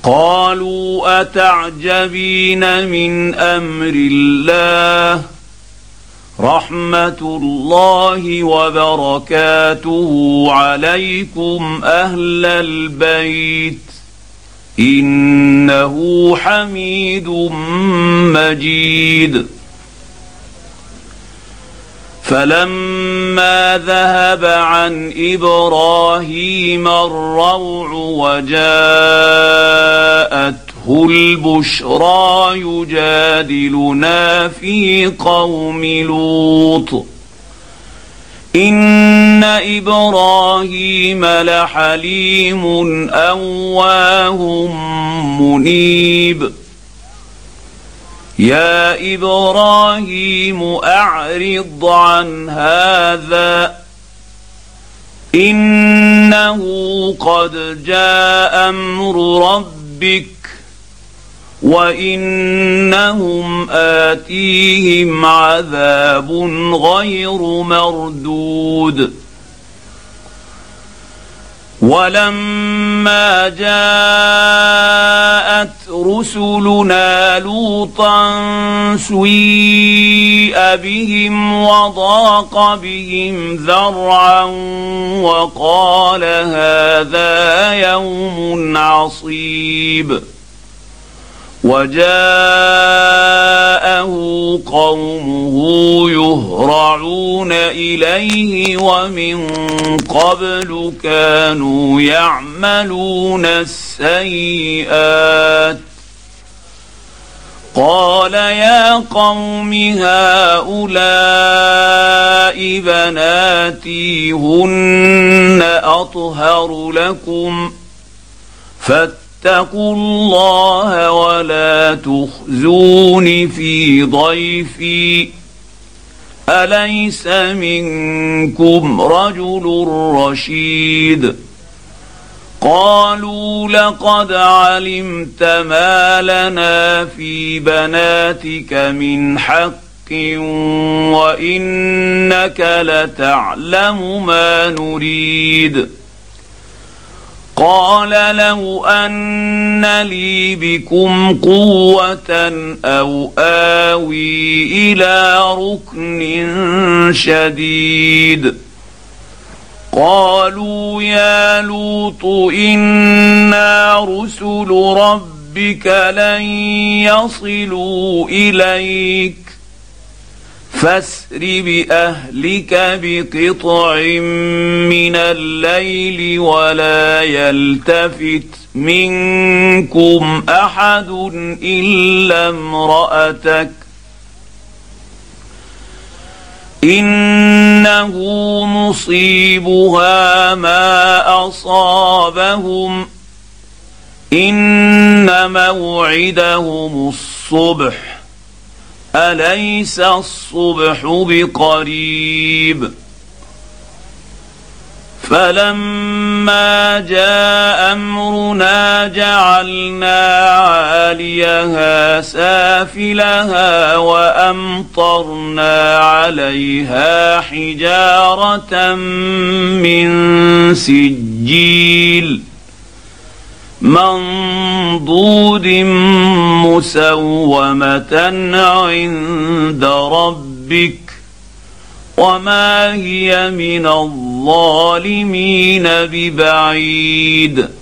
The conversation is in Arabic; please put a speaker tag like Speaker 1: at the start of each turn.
Speaker 1: قالوا أتعجبين من أمر الله رحمة الله وبركاته عليكم أهل البيت إنه حميد مجيد. فلما ذهب عن إبراهيم الروع وجاءته البشرى يجادلنا في قوم لوط إن إبراهيم لحليم أواه منيب. يا إبراهيم أعرض عن هذا إنه قد جاء أمر ربك وإنهم آتيهم عذاب غير مردود. ولما جاءت رسلنا لوطا سيء بهم وضاق بهم ذرعا وقال هذا يوم عصيب. وجاءه قومه يهرعون إليه ومن قبل كانوا يعملون السيئات. قال يا قوم هؤلاء بناتي هن أطهر لكم فاتقوا الله ولا تخزون في ضيفي أليس منكم رجل رشيد. قالوا لقد علمت ما لنا في بناتك من حق وإنك لتعلم ما نريد. قال لو أن لي بكم قوة أو آوي إلى ركن شديد. قالوا يا لوط إنا رسل ربك لن يصلوا إليك فاسر بأهلك بقطع من الليل ولا يلتفت منكم أحد إلا امرأتك إنه مصيبها ما أصابهم إن موعدهم الصبح أليس الصبح بقريب. فلما جاء أمرنا جعلنا عاليها سافلها وأمطرنا عليها حجارة من سجيل منضود مسومة عند ربك وما هي من الظالمين ببعيد.